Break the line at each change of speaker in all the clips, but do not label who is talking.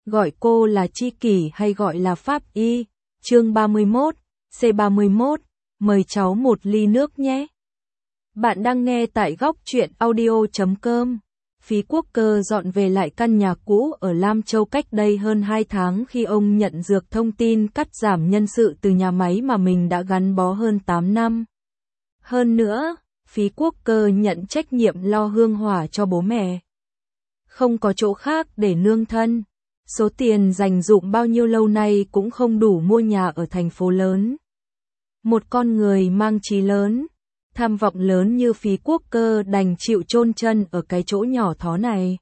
gọi cô là Chi Kỷ hay gọi là Pháp Y. Chương 31, C31, mời cháu một ly nước nhé. Bạn đang nghe tại góc truyện audio.com. Phí Quốc Cơ dọn về lại căn nhà cũ ở Lam Châu cách đây hơn 2 tháng khi ông nhận được thông tin cắt giảm nhân sự từ nhà máy mà mình đã gắn bó hơn 8 năm. Hơn nữa, Phí Quốc Cơ nhận trách nhiệm lo hương hỏa cho bố mẹ. Không có chỗ khác để nương thân. Số tiền dành dụm bao nhiêu lâu nay cũng không đủ mua nhà ở thành phố lớn. Một con người mang chí lớn, tham vọng lớn như Phí Quốc Cơ đành chịu chôn chân ở cái chỗ nhỏ thó này.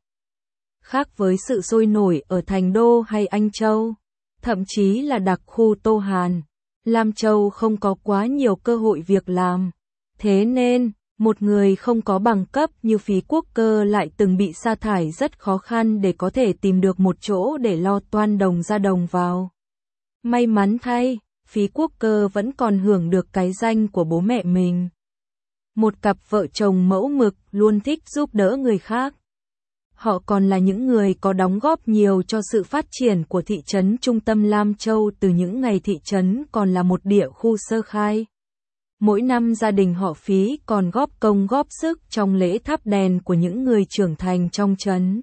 Khác với sự sôi nổi ở Thành Đô hay Anh Châu, thậm chí là đặc khu Tô Hàn, Lam Châu không có quá nhiều cơ hội việc làm. Thế nên, một người không có bằng cấp như Phí Quốc Cơ lại từng bị sa thải rất khó khăn để có thể tìm được một chỗ để lo toan đồng ra đồng vào. May mắn thay, Phí Quốc Cơ vẫn còn hưởng được cái danh của bố mẹ mình. Một cặp vợ chồng mẫu mực luôn thích giúp đỡ người khác. Họ còn là những người có đóng góp nhiều cho sự phát triển của thị trấn trung tâm Lam Châu từ những ngày thị trấn còn là một địa khu sơ khai. Mỗi năm gia đình họ Phí còn góp công góp sức trong lễ thắp đèn của những người trưởng thành trong trấn.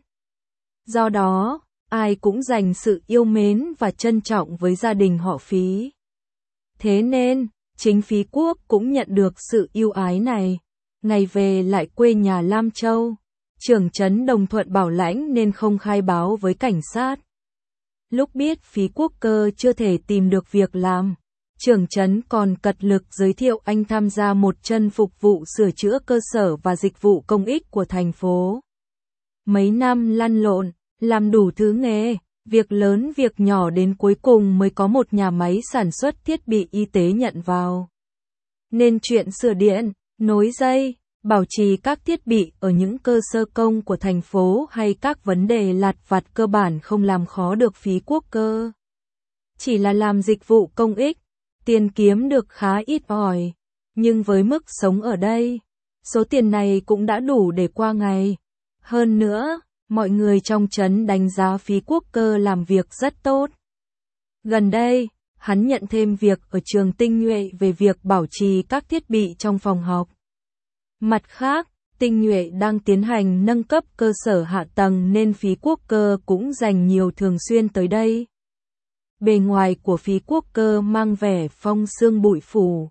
Do đó, ai cũng dành sự yêu mến và trân trọng với gia đình họ Phí. Thế nên, chính Phí Quốc cũng nhận được sự yêu ái này. Ngày về lại quê nhà Lam Châu, trưởng trấn Đồng Thuận bảo lãnh nên không khai báo với cảnh sát. Lúc biết Phí Quốc Cơ chưa thể tìm được việc làm, trưởng trấn còn cật lực giới thiệu anh tham gia một chân phục vụ sửa chữa cơ sở và dịch vụ công ích của thành phố. Mấy năm lăn lộn, làm đủ thứ nghề, việc lớn việc nhỏ đến cuối cùng mới có một nhà máy sản xuất thiết bị y tế nhận vào. Nên chuyện sửa điện, nối dây, bảo trì các thiết bị ở những cơ sở công của thành phố hay các vấn đề lặt vặt cơ bản không làm khó được Phí Quốc Cơ. Chỉ là làm dịch vụ công ích, tiền kiếm được khá ít ỏi, nhưng với mức sống ở đây, số tiền này cũng đã đủ để qua ngày. Hơn nữa, mọi người trong trấn đánh giá Phí Quốc Cơ làm việc rất tốt. Gần đây, hắn nhận thêm việc ở trường Tinh Nhuệ về việc bảo trì các thiết bị trong phòng học. Mặt khác, Tinh Nhuệ đang tiến hành nâng cấp cơ sở hạ tầng nên Phí Quốc Cơ cũng dành nhiều thường xuyên tới đây. Bề ngoài của Phí Quốc Cơ mang vẻ phong sương bụi phủ.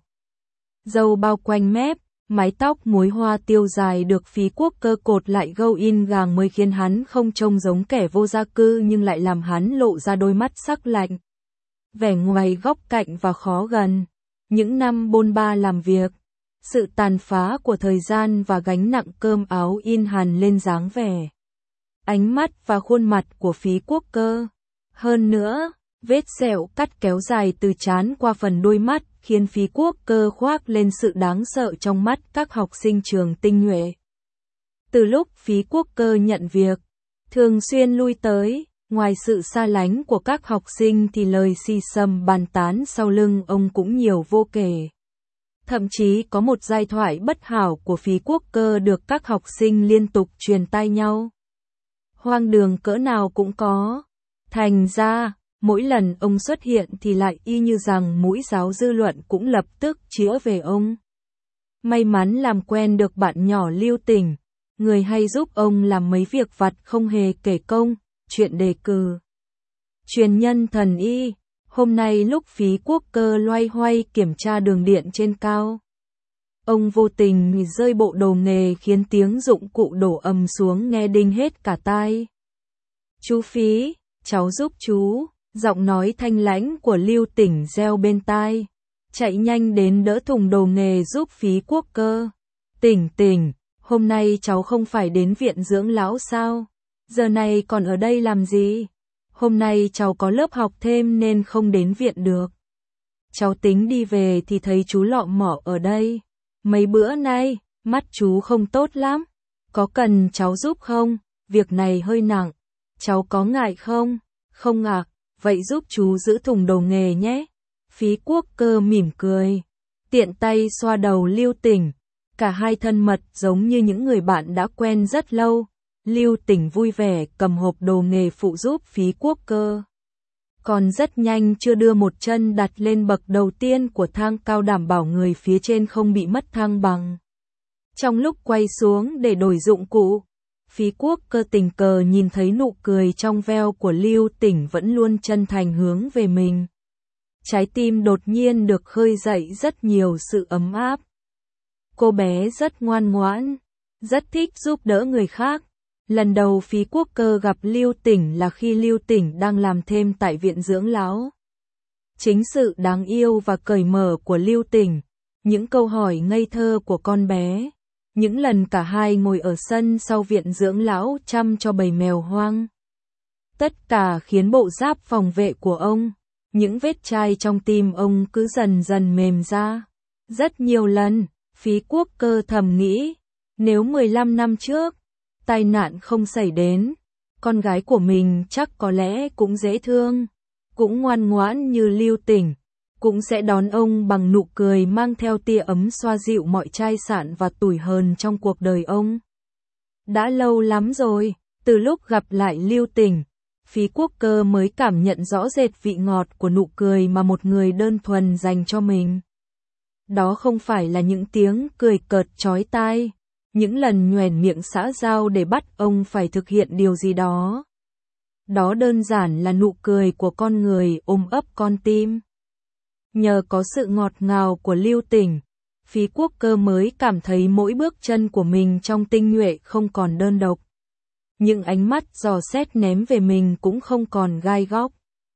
Râu bao quanh mép, mái tóc múi hoa tiêu dài được Phí Quốc Cơ cột lại gâu in gàng mới khiến hắn không trông giống kẻ vô gia cư nhưng lại làm hắn lộ ra đôi mắt sắc lạnh. Vẻ ngoài góc cạnh và khó gần. Những năm bôn ba làm việc, sự tàn phá của thời gian và gánh nặng cơm áo in hằn lên dáng vẻ, ánh mắt và khuôn mặt của Phí Quốc Cơ. Hơn nữa, vết sẹo cắt kéo dài từ trán qua phần đuôi mắt khiến Phí Quốc Cơ khoác lên sự đáng sợ trong mắt các học sinh trường Tinh Nhuệ. Từ lúc Phí Quốc Cơ nhận việc, thường xuyên lui tới, ngoài sự xa lánh của các học sinh thì lời xì xầm bàn tán sau lưng ông cũng nhiều vô kể. Thậm chí có một giai thoại bất hảo của Phí Quốc Cơ được các học sinh liên tục truyền tai nhau. Hoang đường cỡ nào cũng có. Thành ra, mỗi lần ông xuất hiện thì lại y như rằng mũi giáo dư luận cũng lập tức chĩa về ông. May mắn làm quen được bạn nhỏ Lưu Tỉnh, người hay giúp ông làm mấy việc vặt không hề kể công, chuyện đề cử. Truyền nhân thần y, hôm nay lúc Phí Quốc Cơ loay hoay kiểm tra đường điện trên cao. Ông vô tình rơi bộ đồ nghề khiến tiếng dụng cụ đổ ầm xuống nghe đinh hết cả tai. Chú Phí, cháu giúp chú. Giọng nói thanh lãnh của Lưu Tỉnh reo bên tai. Chạy nhanh đến đỡ thùng đồ nghề giúp Phí Quốc Cơ. Tỉnh, hôm nay cháu không phải đến viện dưỡng lão sao? Giờ này còn ở đây làm gì? Hôm nay cháu có lớp học thêm nên không đến viện được. Cháu tính đi về thì thấy chú lọ mọ ở đây. Mấy bữa nay, mắt chú không tốt lắm. Có cần cháu giúp không? Việc này hơi nặng. Cháu có ngại không? Không ạ. Vậy giúp chú giữ thùng đồ nghề nhé. Phí Quốc Cơ mỉm cười, tiện tay xoa đầu Lưu Tỉnh. Cả hai thân mật giống như những người bạn đã quen rất lâu. Lưu Tỉnh vui vẻ cầm hộp đồ nghề phụ giúp Phí Quốc Cơ. Còn rất nhanh chưa đưa một chân đặt lên bậc đầu tiên của thang cao đảm bảo người phía trên không bị mất thăng bằng. Trong lúc quay xuống để đổi dụng cụ, Phí Quốc Cơ tình cờ nhìn thấy nụ cười trong veo của Lưu Tỉnh vẫn luôn chân thành hướng về mình. Trái tim đột nhiên được khơi dậy rất nhiều sự ấm áp. Cô bé rất ngoan ngoãn, rất thích giúp đỡ người khác. Lần đầu Phí Quốc Cơ gặp Lưu Tỉnh là khi Lưu Tỉnh đang làm thêm tại viện dưỡng lão. Chính sự đáng yêu và cởi mở của Lưu Tỉnh, những câu hỏi ngây thơ của con bé, những lần cả hai ngồi ở sân sau viện dưỡng lão chăm cho bầy mèo hoang. Tất cả khiến bộ giáp phòng vệ của ông, những vết chai trong tim ông cứ dần dần mềm ra. Rất nhiều lần, Phí Quốc Cơ thầm nghĩ, nếu 15 năm trước, tai nạn không xảy đến, con gái của mình chắc có lẽ cũng dễ thương, cũng ngoan ngoãn như Lưu Tỉnh, cũng sẽ đón ông bằng nụ cười mang theo tia ấm xoa dịu mọi chai sạn và tủi hờn trong cuộc đời ông. Đã lâu lắm rồi, từ lúc gặp lại Lưu Tỉnh, Phí Quốc Cơ mới cảm nhận rõ rệt vị ngọt của nụ cười mà một người đơn thuần dành cho mình. Đó không phải là những tiếng cười cợt chói tai, những lần nhoẻn miệng xã giao để bắt ông phải thực hiện điều gì đó. Đó đơn giản là nụ cười của con người ôm ấp con tim. Nhờ có sự ngọt ngào của Lưu Tỉnh, Phí Quốc Cơ mới cảm thấy mỗi bước chân của mình trong tinh nhuệ không còn đơn độc. Những ánh mắt dò xét ném về mình cũng không còn gai góc.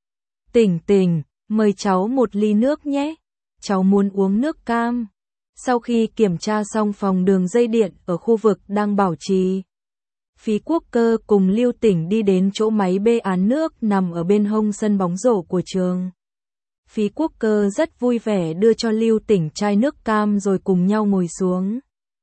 Tỉnh Tỉnh, mời cháu một ly nước nhé. Cháu muốn uống nước cam. Sau khi kiểm tra xong phòng đường dây điện ở khu vực đang bảo trì, Phí Quốc Cơ cùng Lưu Tỉnh đi đến chỗ máy bê án nước nằm ở bên hông sân bóng rổ của trường. Phí Quốc Cơ rất vui vẻ đưa cho Lưu Tỉnh chai nước cam rồi cùng nhau ngồi xuống.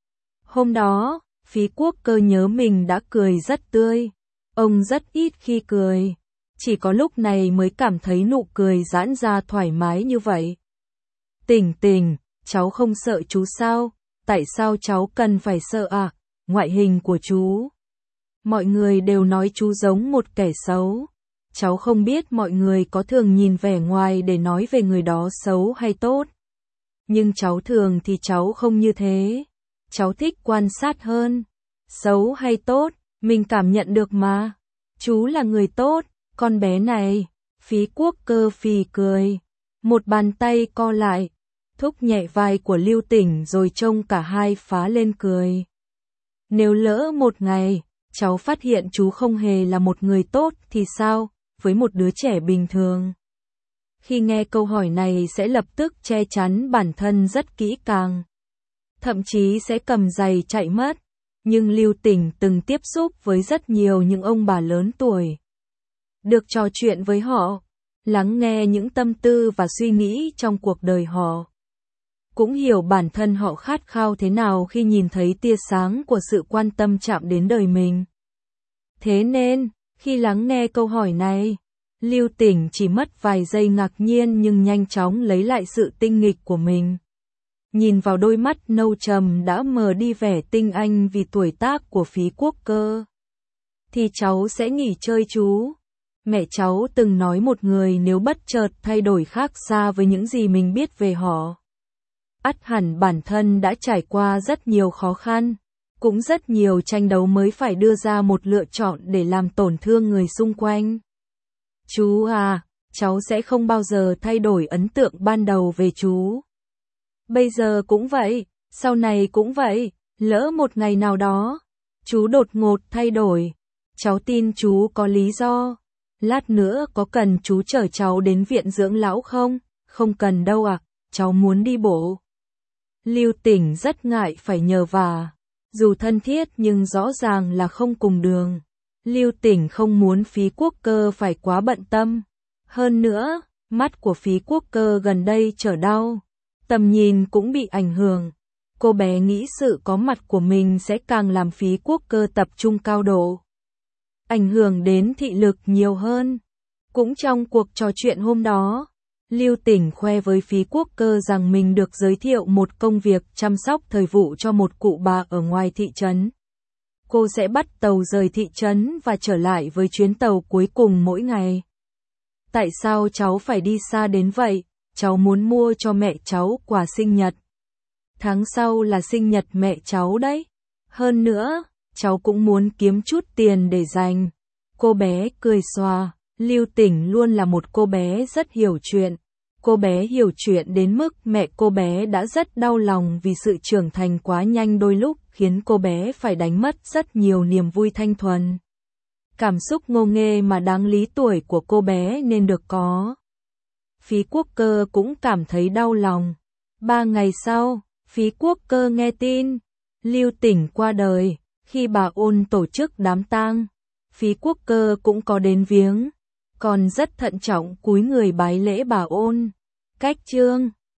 Hôm đó, Phí Quốc Cơ nhớ mình đã cười rất tươi. Ông rất ít khi cười. Chỉ có lúc này mới cảm thấy nụ cười giãn ra thoải mái như vậy. Tỉnh Tỉnh, cháu không sợ chú sao? Tại sao cháu cần phải sợ à? Ngoại hình của chú. Mọi người đều nói chú giống một kẻ xấu. Cháu không biết mọi người có thường nhìn vẻ ngoài để nói về người đó xấu hay tốt. Nhưng cháu thường thì cháu không như thế. Cháu thích quan sát hơn. Xấu hay tốt, mình cảm nhận được mà. Chú là người tốt, con bé này. Phí Quốc Cơ phì cười. Một bàn tay co lại, thúc nhẹ vai của Lưu Tỉnh rồi trông cả hai phá lên cười. Nếu lỡ một ngày, cháu phát hiện chú không hề là một người tốt thì sao, với một đứa trẻ bình thường? Khi nghe câu hỏi này sẽ lập tức che chắn bản thân rất kỹ càng. Thậm chí sẽ cầm giày chạy mất. Nhưng Lưu Tỉnh từng tiếp xúc với rất nhiều những ông bà lớn tuổi. Được trò chuyện với họ, lắng nghe những tâm tư và suy nghĩ trong cuộc đời họ. Cũng hiểu bản thân họ khát khao thế nào khi nhìn thấy tia sáng của sự quan tâm chạm đến đời mình. Thế nên, khi lắng nghe câu hỏi này, Lưu Tỉnh chỉ mất vài giây ngạc nhiên nhưng nhanh chóng lấy lại sự tinh nghịch của mình. Nhìn vào đôi mắt nâu trầm đã mờ đi vẻ tinh anh vì tuổi tác của Phí Quốc Cơ. Thì cháu sẽ nghỉ chơi chú. Mẹ cháu từng nói một người nếu bất chợt thay đổi khác xa với những gì mình biết về họ, ắt hẳn bản thân đã trải qua rất nhiều khó khăn, cũng rất nhiều tranh đấu mới phải đưa ra một lựa chọn để làm tổn thương người xung quanh. Chú à, cháu sẽ không bao giờ thay đổi ấn tượng ban đầu về chú. Bây giờ cũng vậy, sau này cũng vậy, lỡ một ngày nào đó, chú đột ngột thay đổi. Cháu tin chú có lý do. Lát nữa có cần chú chở cháu đến viện dưỡng lão không? Không cần đâu ạ, cháu muốn đi bộ. Lưu Tỉnh rất ngại phải nhờ vả. Dù thân thiết nhưng rõ ràng là không cùng đường. Lưu Tỉnh không muốn Phí Quốc Cơ phải quá bận tâm. Hơn nữa, mắt của Phí Quốc Cơ gần đây trở đau. Tầm nhìn cũng bị ảnh hưởng. Cô bé nghĩ sự có mặt của mình sẽ càng làm Phí Quốc Cơ tập trung cao độ, ảnh hưởng đến thị lực nhiều hơn. Cũng trong cuộc trò chuyện hôm đó, Lưu Tỉnh khoe với Phí Quốc Cơ rằng mình được giới thiệu một công việc chăm sóc thời vụ cho một cụ bà ở ngoài thị trấn. cô sẽ bắt tàu rời thị trấn và trở lại với chuyến tàu cuối cùng mỗi ngày. Tại sao cháu phải đi xa đến vậy? Cháu muốn mua cho mẹ cháu quà sinh nhật. Tháng sau là sinh nhật mẹ cháu đấy. Hơn nữa, cháu cũng muốn kiếm chút tiền để dành. Cô bé cười xòa, Lưu Tỉnh luôn là một cô bé rất hiểu chuyện. Cô bé hiểu chuyện đến mức mẹ cô bé đã rất đau lòng vì sự trưởng thành quá nhanh đôi lúc khiến cô bé phải đánh mất rất nhiều niềm vui thanh thuần. Cảm xúc ngô nghê mà đáng lý tuổi của cô bé nên được có. Phí Quốc Cơ cũng cảm thấy đau lòng. 3 ngày sau, Phí Quốc Cơ nghe tin Lưu Tỉnh qua đời. Khi bà Ôn tổ chức đám tang, Phí Quốc Cơ cũng có đến viếng, còn rất thận trọng cúi người bái lễ bà Ôn. Cách chương